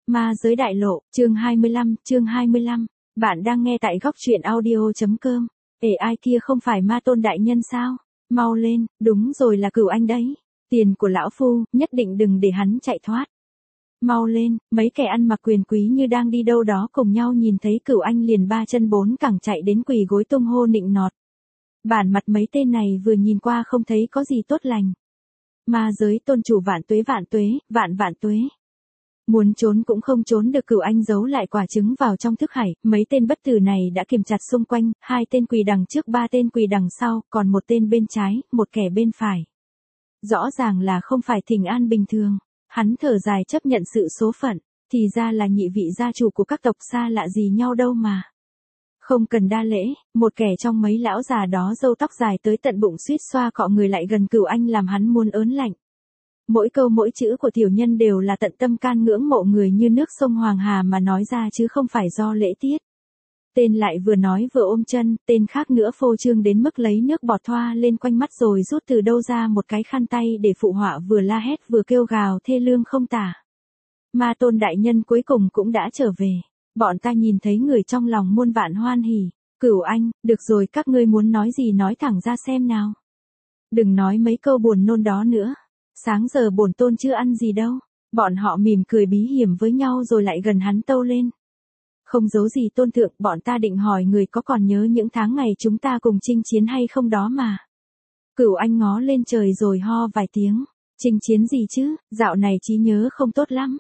Ma giới đại lộ, chương 25, bạn đang nghe tại góc truyện audio.com. Ai kia không phải Ma Tôn đại nhân sao? Mau lên, đúng rồi là Cửu Anh đấy. Tiền của lão phu, nhất định đừng để hắn chạy thoát. Mau lên, mấy kẻ ăn mặc quyền quý như đang đi đâu đó cùng nhau nhìn thấy Cửu Anh liền ba chân bốn cẳng chạy đến quỳ gối tung hô nịnh nọt. Bản mặt mấy tên này vừa nhìn qua không thấy có gì tốt lành. Ma giới tôn chủ vạn tuế, vạn tuế. Muốn trốn cũng không trốn được, Cửu Anh giấu lại quả trứng vào trong thức hải, mấy tên bất tử này đã kiềm chặt xung quanh, hai tên quỳ đằng trước, ba tên quỳ đằng sau, còn một tên bên trái, một kẻ bên phải. Rõ ràng là không phải thỉnh an bình thường, hắn thở dài chấp nhận sự số phận, thì ra là nhị vị gia chủ của các tộc xa lạ gì nhau đâu mà. Không cần đa lễ, một kẻ trong mấy lão già đó râu tóc dài tới tận bụng suýt xoa cọ người lại gần Cửu Anh làm hắn muốn ớn lạnh. Mỗi câu mỗi chữ của tiểu nhân đều là tận tâm can ngưỡng mộ người như nước sông Hoàng Hà mà nói ra chứ không phải do lễ tiết. Tên lại vừa nói vừa ôm chân, tên khác nữa phô trương đến mức lấy nước bọt thoa lên quanh mắt rồi rút từ đâu ra một cái khăn tay để phụ họa, vừa la hét vừa kêu gào thê lương không tả. Ma Tôn đại nhân cuối cùng cũng đã trở về. Bọn ta nhìn thấy người trong lòng muôn vạn hoan hỉ. Cửu Anh, được rồi, các ngươi muốn nói gì nói thẳng ra xem nào. Đừng nói mấy câu buồn nôn đó nữa. Sáng giờ bổn tôn chưa ăn gì đâu. Bọn họ mỉm cười bí hiểm với nhau rồi lại gần hắn tâu lên. Không giấu gì tôn thượng, bọn ta định hỏi người có còn nhớ những tháng ngày chúng ta cùng chinh chiến hay không đó mà. Cửu Anh ngó lên trời rồi ho vài tiếng. Chinh chiến gì chứ, dạo này trí nhớ không tốt lắm.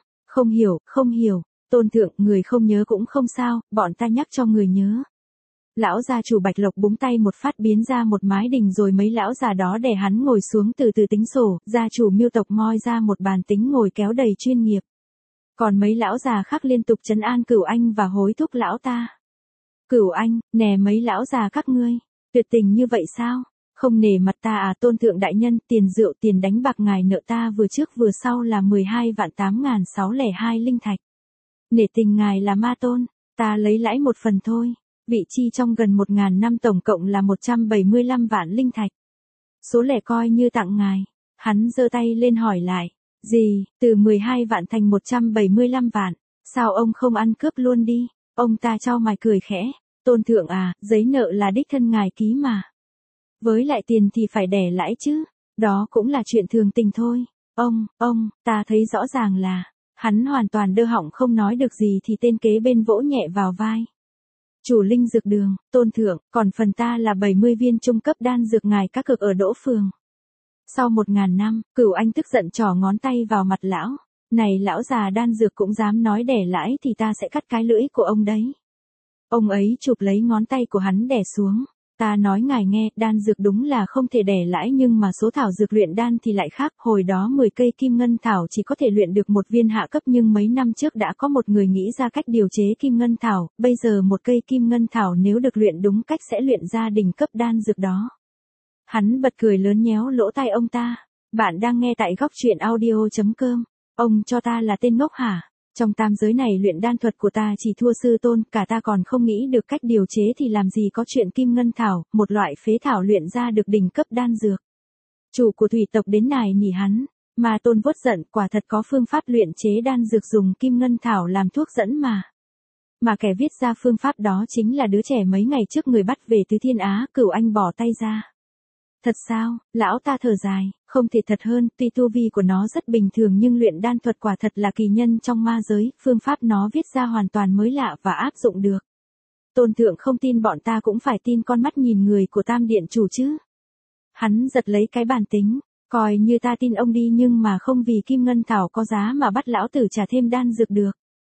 Không hiểu. Tôn thượng, người không nhớ cũng không sao, bọn ta nhắc cho người nhớ. Lão gia chủ Bạch Lộc búng tay một phát biến ra một mái đình rồi mấy lão già đó đè hắn ngồi xuống từ từ tính sổ, gia chủ Miêu tộc moi ra một bàn tính ngồi kéo đầy chuyên nghiệp. Còn mấy lão già khác liên tục trấn an Cửu Anh và hối thúc lão ta. Cửu Anh, nè mấy lão già các ngươi, tuyệt tình như vậy sao? Không nể mặt ta à? Tôn thượng đại nhân, tiền rượu tiền đánh bạc ngài nợ ta vừa trước vừa sau là 12.8.602 linh thạch. Nể tình ngài là Ma Tôn, ta lấy lãi một phần thôi. Vị chi trong gần 1.000 năm tổng cộng là 175 vạn linh thạch. Số lẻ coi như tặng ngài. Hắn giơ tay lên hỏi lại. Gì, từ 12 vạn thành 175 vạn. Sao ông không ăn cướp luôn đi? Ông ta chau mày cười khẽ. Tôn thượng à, giấy nợ là đích thân ngài ký mà. Với lại tiền thì phải đẻ lãi chứ. Đó cũng là chuyện thường tình thôi. Ta thấy rõ ràng là. Hắn hoàn toàn đơ họng không nói được gì thì tên kế bên vỗ nhẹ vào vai. Chủ linh dược đường, tôn thượng, còn phần ta là 70 viên trung cấp đan dược ngài các cực ở Đỗ Phường. Sau 1.000 năm, Cửu Anh tức giận trỏ ngón tay vào mặt lão. Này lão già đan dược cũng dám nói đẻ lãi thì ta sẽ cắt cái lưỡi của ông đấy. Ông ấy chụp lấy ngón tay của hắn đè xuống. Ta nói ngài nghe, đan dược đúng là không thể đẻ lãi nhưng mà số thảo dược luyện đan thì lại khác. Hồi đó 10 cây kim ngân thảo chỉ có thể luyện được một viên hạ cấp nhưng mấy năm trước đã có một người nghĩ ra cách điều chế kim ngân thảo. Bây giờ một cây kim ngân thảo nếu được luyện đúng cách sẽ luyện ra đỉnh cấp đan dược đó. Hắn bật cười lớn nhéo lỗ tai ông ta. Bạn đang nghe tại góc truyện audio.com. Ông cho ta là tên ngốc hả? Trong tam giới này luyện đan thuật của ta chỉ thua sư tôn, cả ta còn không nghĩ được cách điều chế thì làm gì có chuyện kim ngân thảo, một loại phế thảo luyện ra được đỉnh cấp đan dược. Chủ của thủy tộc đến nài nỉ hắn, Ma Tôn vốt giận, quả thật có phương pháp luyện chế đan dược dùng kim ngân thảo làm thuốc dẫn mà. Mà kẻ viết ra phương pháp đó chính là đứa trẻ mấy ngày trước người bắt về từ Thiên Á. Cửu Anh bỏ tay ra. Thật sao? Lão ta thở dài, không thể thật hơn, tuy tu vi của nó rất bình thường nhưng luyện đan thuật quả thật là kỳ nhân trong ma giới, phương pháp nó viết ra hoàn toàn mới lạ và áp dụng được. Tôn thượng không tin bọn ta cũng phải tin con mắt nhìn người của Tam Điện chủ chứ. Hắn giật lấy cái bàn tính, coi như ta tin ông đi nhưng mà không vì kim ngân thảo có giá mà bắt lão tử trả thêm đan dược được.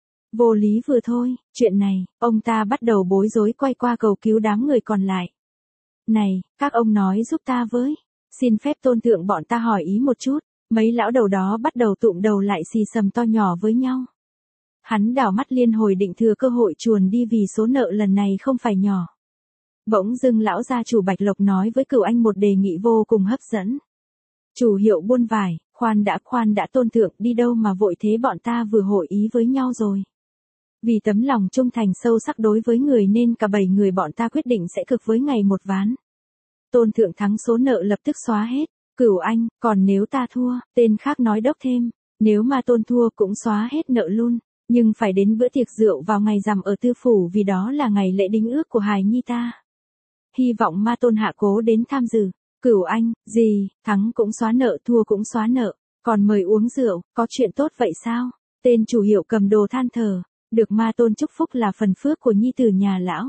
Vô lý vừa thôi, chuyện này, ông ta bắt đầu bối rối quay qua cầu cứu đám người còn lại. Này, các ông nói giúp ta với. Xin phép tôn thượng bọn ta hỏi ý một chút. Mấy lão đầu đó bắt đầu tụm đầu lại xì xầm to nhỏ với nhau. Hắn đảo mắt liên hồi định thừa cơ hội chuồn đi vì số nợ lần này không phải nhỏ. Bỗng dưng lão gia chủ Bạch Lộc nói với Cửu Anh một đề nghị vô cùng hấp dẫn. Chủ hiệu buôn vải, khoan đã tôn thượng, đi đâu mà vội thế, bọn ta vừa hội ý với nhau rồi. Vì tấm lòng trung thành sâu sắc đối với người nên cả 7 người bọn ta quyết định sẽ cực với ngày một ván. Tôn thượng thắng số nợ lập tức xóa hết. Cửu Anh, còn nếu ta thua, tên khác nói đốc thêm. Nếu Ma Tôn thua cũng xóa hết nợ luôn. Nhưng phải đến bữa tiệc rượu vào ngày rằm ở tư phủ vì đó là ngày lễ đính ước của hài nhi ta. Hy vọng ma tôn hạ cố đến tham dự. Cửu Anh, gì, thắng cũng xóa nợ thua cũng xóa nợ, còn mời uống rượu, có chuyện tốt vậy sao? Tên chủ hiệu cầm đồ than thở, được ma tôn chúc phúc là phần phước của nhi tử nhà lão.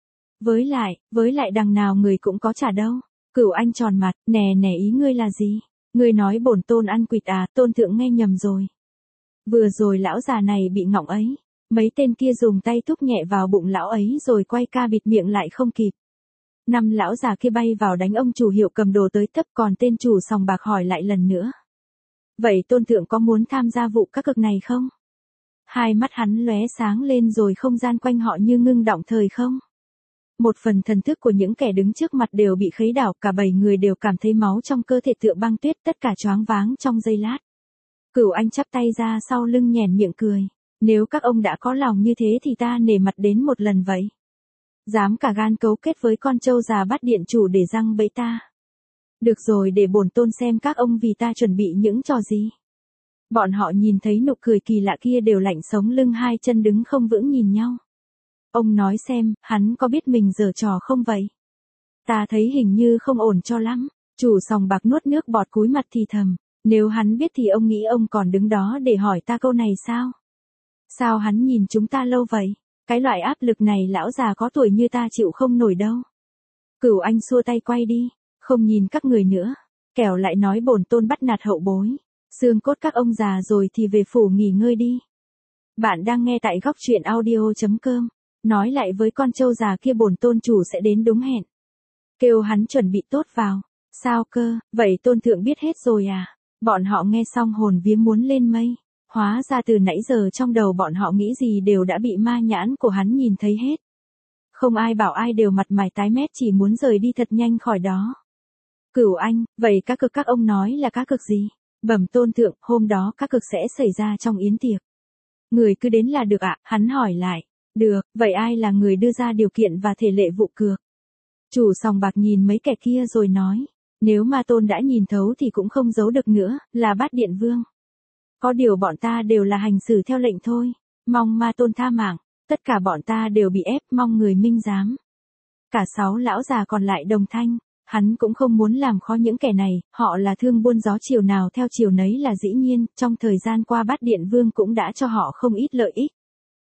Với lại đằng nào người cũng có trả đâu. Cửu Anh tròn mặt, nè ý ngươi là gì? Ngươi nói bổn tôn ăn quỵt à, tôn thượng nghe nhầm rồi. Vừa rồi lão già này bị ngọng ấy, mấy tên kia dùng tay thúc nhẹ vào bụng lão ấy rồi quay ca bịt miệng lại không kịp. Năm lão già kia bay vào đánh ông chủ hiệu cầm đồ tới tấp, còn tên chủ sòng bạc hỏi lại lần nữa. Vậy tôn thượng có muốn tham gia vụ các cực này không? Hai mắt hắn lóe sáng lên rồi không gian quanh họ như ngưng đọng thời không. Một phần thần thức của những kẻ đứng trước mặt đều bị khuấy đảo, cả 7 người đều cảm thấy máu trong cơ thể tựa băng tuyết, tất cả choáng váng trong giây lát. Cửu Anh chắp tay ra sau lưng nhoẻn miệng cười. Nếu các ông đã có lòng như thế thì ta nể mặt đến một lần vậy. Dám cả gan cấu kết với con trâu già Bát Điện chủ để giăng bẫy ta. Được rồi, để bổn tôn xem các ông vì ta chuẩn bị những trò gì. Bọn họ nhìn thấy nụ cười kỳ lạ kia đều lạnh sống lưng, hai chân đứng không vững nhìn nhau. Ông nói xem, hắn có biết mình giở trò không vậy? Ta thấy hình như không ổn cho lắm. Chủ sòng bạc nuốt nước bọt cúi mặt thì thầm. Nếu hắn biết thì ông nghĩ ông còn đứng đó để hỏi ta câu này sao? Sao hắn nhìn chúng ta lâu vậy? Cái loại áp lực này lão già có tuổi như ta chịu không nổi đâu. Cửu Anh xua tay quay đi, không nhìn các người nữa. Kẻo lại nói bổn tôn bắt nạt hậu bối. Xương cốt các ông già rồi thì về phủ nghỉ ngơi đi. Bạn đang nghe tại góc truyện audio.com. Nói lại với con trâu già kia bổn tôn chủ sẽ đến đúng hẹn. Kêu hắn chuẩn bị tốt vào. Sao cơ, vậy tôn thượng biết hết rồi à? Bọn họ nghe xong hồn vía muốn lên mây. Hóa ra từ nãy giờ trong đầu bọn họ nghĩ gì đều đã bị ma nhãn của hắn nhìn thấy hết. Không ai bảo ai, đều mặt mày tái mét chỉ muốn rời đi thật nhanh khỏi đó. Cửu Anh, vậy các cực các ông nói là các cực gì? Bẩm tôn thượng, hôm đó các cực sẽ xảy ra trong yến tiệc. Người cứ đến là được ạ, hắn hỏi lại. Được, vậy ai là người đưa ra điều kiện và thể lệ vụ cược? Chủ sòng bạc nhìn mấy kẻ kia rồi nói. Nếu ma tôn đã nhìn thấu thì cũng không giấu được nữa, là Bát Điện Vương. Có điều bọn ta đều là hành xử theo lệnh thôi. Mong ma tôn tha mạng, tất cả bọn ta đều bị ép, mong người minh giám. Cả 6 lão già còn lại đồng thanh. Hắn cũng không muốn làm khó những kẻ này, họ là thương buôn gió chiều nào theo chiều nấy là dĩ nhiên, trong thời gian qua Bát Điện Vương cũng đã cho họ không ít lợi ích.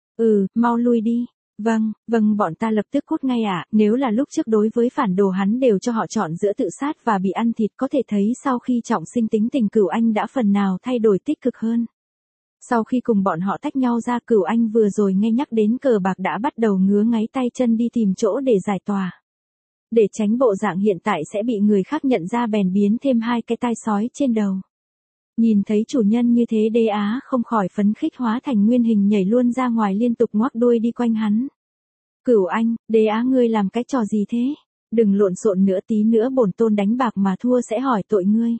Mau lui đi. Vâng, bọn ta lập tức cút ngay ạ. Nếu là lúc trước đối với phản đồ hắn đều cho họ chọn giữa tự sát và bị ăn thịt, có thể thấy sau khi trọng sinh tính tình Cửu Anh đã phần nào thay đổi tích cực hơn. Sau khi cùng bọn họ tách nhau ra, Cửu Anh vừa rồi nghe nhắc đến cờ bạc đã bắt đầu ngứa ngáy tay chân đi tìm chỗ để giải tỏa. Để tránh bộ dạng hiện tại sẽ bị người khác nhận ra bèn biến thêm 2 cái tai sói trên đầu. Nhìn thấy chủ nhân như thế, Đế Á không khỏi phấn khích hóa thành nguyên hình nhảy luôn ra ngoài liên tục ngoác đuôi đi quanh hắn. Cửu Anh, Đế Á ngươi làm cái trò gì thế? Đừng lộn xộn nữa, tí nữa bổn tôn đánh bạc mà thua sẽ hỏi tội ngươi.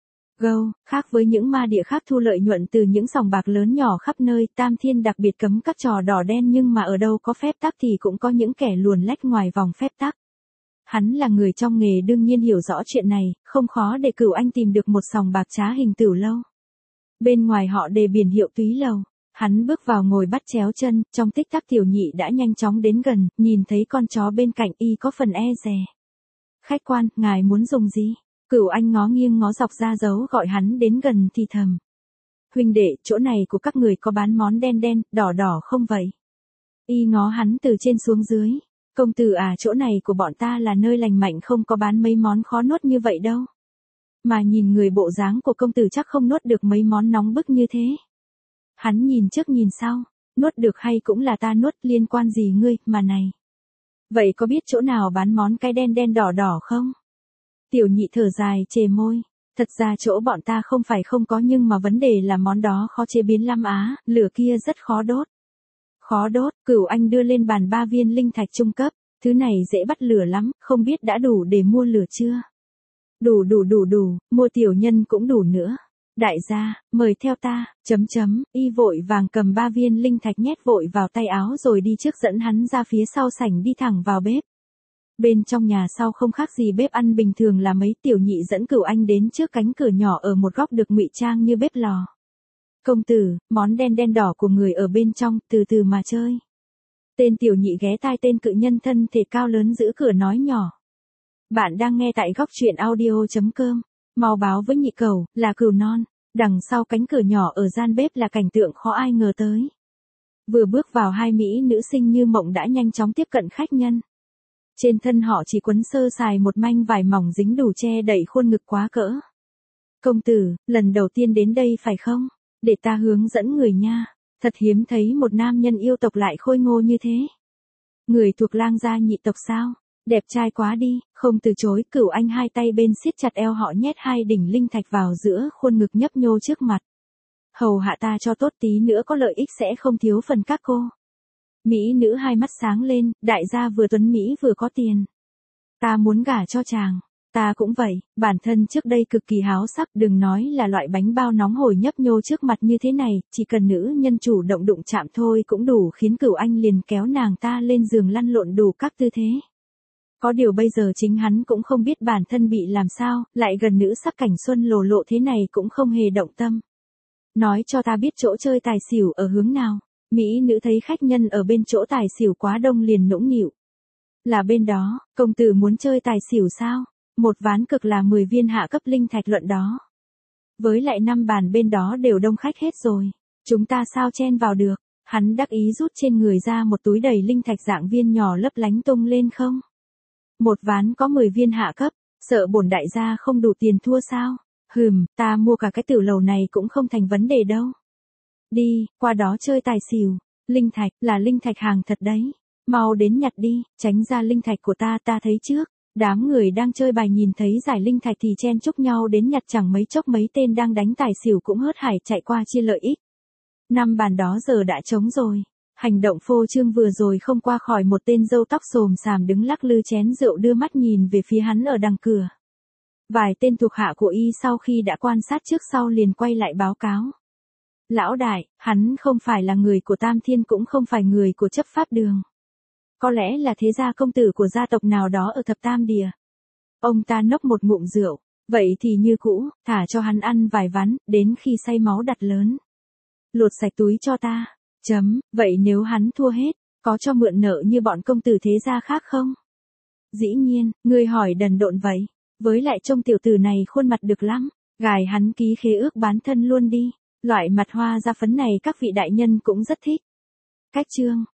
Khác với những ma địa khác thu lợi nhuận từ những sòng bạc lớn nhỏ khắp nơi, Tam Thiên đặc biệt cấm các trò đỏ đen, nhưng mà ở đâu có phép tắc thì cũng có những kẻ luồn lách ngoài vòng phép tắc. Hắn là người trong nghề đương nhiên hiểu rõ chuyện này, không khó để Cửu Anh tìm được một sòng bạc trá hình Tửu Lâu. Bên ngoài họ đề biển hiệu Túy Lầu. Hắn bước vào ngồi bắt chéo chân, trong tích tắc Tiểu Nhị đã nhanh chóng đến gần, nhìn thấy con chó bên cạnh y có phần e dè. Khách quan, ngài muốn dùng gì? Cửu Anh ngó nghiêng ngó dọc ra dấu gọi hắn đến gần thì thầm. Huynh đệ, chỗ này của các người có bán món đen đen, đỏ đỏ không vậy? Y ngó hắn từ trên xuống dưới. Công tử à, chỗ này của bọn ta là nơi lành mạnh, không có bán mấy món khó nuốt như vậy đâu. Mà nhìn người bộ dáng của công tử chắc không nuốt được mấy món nóng bức như thế. Hắn nhìn trước nhìn sau, nuốt được hay cũng là ta nuốt, liên quan gì ngươi, mà này. Vậy có biết chỗ nào bán món cái đen đen đỏ đỏ không? Tiểu Nhị thở dài chề môi. Thật ra chỗ bọn ta không phải không có, nhưng mà vấn đề là món đó khó chế biến lắm á, lửa kia rất khó đốt. Khó đốt, Cửu Anh đưa lên bàn 3 viên linh thạch trung cấp, thứ này dễ bắt lửa lắm, không biết đã đủ để mua lửa chưa? Đủ, mua tiểu nhân cũng đủ nữa. Đại gia, mời theo ta, y vội vàng cầm 3 viên linh thạch nhét vội vào tay áo rồi đi trước dẫn hắn ra phía sau sảnh đi thẳng vào bếp. Bên trong nhà sau không khác gì bếp ăn bình thường là mấy. Tiểu Nhị dẫn Cửu Anh đến trước cánh cửa nhỏ ở một góc được ngụy trang như bếp lò. Công tử, món đen đen đỏ của người ở bên trong, từ từ mà chơi. Tên tiểu nhị ghé tai tên cự nhân thân thể cao lớn giữ cửa nói nhỏ. Bạn đang nghe tại góc truyện audio.com. Mau báo với nhị cẩu, là cừu non. Đằng sau cánh cửa nhỏ ở gian bếp là cảnh tượng khó ai ngờ tới. Vừa bước vào hai mỹ nữ sinh như mộng đã nhanh chóng tiếp cận khách nhân. Trên thân họ chỉ quấn sơ sài một manh vải mỏng dính đủ che đậy khuôn ngực quá cỡ. Công tử, lần đầu tiên đến đây phải không? Để ta hướng dẫn người nha. Thật hiếm thấy một nam nhân yêu tộc lại khôi ngô như thế. Người thuộc lang gia nhị tộc sao? Đẹp trai quá đi, không từ chối. Cửu Anh hai tay bên siết chặt eo họ nhét hai đỉnh linh thạch vào giữa khuôn ngực nhấp nhô trước mặt. Hầu hạ ta cho tốt, tí nữa có lợi ích sẽ không thiếu phần các cô. Mỹ nữ hai mắt sáng lên, đại gia vừa tuấn Mỹ vừa có tiền. Ta muốn gả cho chàng. Ta cũng vậy, bản thân trước đây cực kỳ háo sắc, đừng nói là loại bánh bao nóng hổi nhấp nhô trước mặt như thế này, chỉ cần nữ nhân chủ động đụng chạm thôi cũng đủ khiến Cửu Anh liền kéo nàng ta lên giường lăn lộn đủ các tư thế. Có điều bây giờ chính hắn cũng không biết bản thân bị làm sao, lại gần nữ sắc cảnh xuân lồ lộ thế này cũng không hề động tâm. Nói cho ta biết chỗ chơi tài xỉu ở hướng nào. Mỹ nữ thấy khách nhân ở bên chỗ tài xỉu quá đông liền nũng nịu. Là bên đó, công tử muốn chơi tài xỉu sao? Một ván cực là 10 viên hạ cấp linh thạch luận đó. Với lại 5 bàn bên đó đều đông khách hết rồi. Chúng ta sao chen vào được? Hắn đắc ý rút trên người ra một túi đầy linh thạch dạng viên nhỏ lấp lánh tung lên không? Một ván có 10 viên hạ cấp, sợ bổn đại gia không đủ tiền thua sao? Ta mua cả cái tiểu lầu này cũng không thành vấn đề đâu. Đi, qua đó chơi tài xỉu. Linh thạch, là linh thạch hàng thật đấy. Mau đến nhặt đi, tránh ra linh thạch của ta thấy trước. Đám người đang chơi bài nhìn thấy giải linh thạch thì chen chúc nhau đến nhặt, chẳng mấy chốc mấy tên đang đánh tài xỉu cũng hớt hải chạy qua chia lợi ích. 5 bàn đó giờ đã trống rồi. Hành động phô trương vừa rồi không qua khỏi một tên râu tóc xồm xàm đứng lắc lư chén rượu đưa mắt nhìn về phía hắn ở đằng cửa. Vài tên thuộc hạ của y sau khi đã quan sát trước sau liền quay lại báo cáo. Lão đại, hắn không phải là người của Tam Thiên cũng không phải người của chấp pháp đường. Có lẽ là thế gia công tử của gia tộc nào đó ở thập tam địa. Ông ta nốc một ngụm rượu, vậy thì như cũ, thả cho hắn ăn vài ván, đến khi say máu đặt lớn. Lột sạch túi cho ta. Vậy nếu hắn thua hết, có cho mượn nợ như bọn công tử thế gia khác không? Dĩ nhiên, ngươi hỏi đần độn vậy. Với lại trông tiểu tử này khuôn mặt được lắm, gài hắn ký khế ước bán thân luôn đi. Loại mặt hoa da phấn này các vị đại nhân cũng rất thích. Cách chương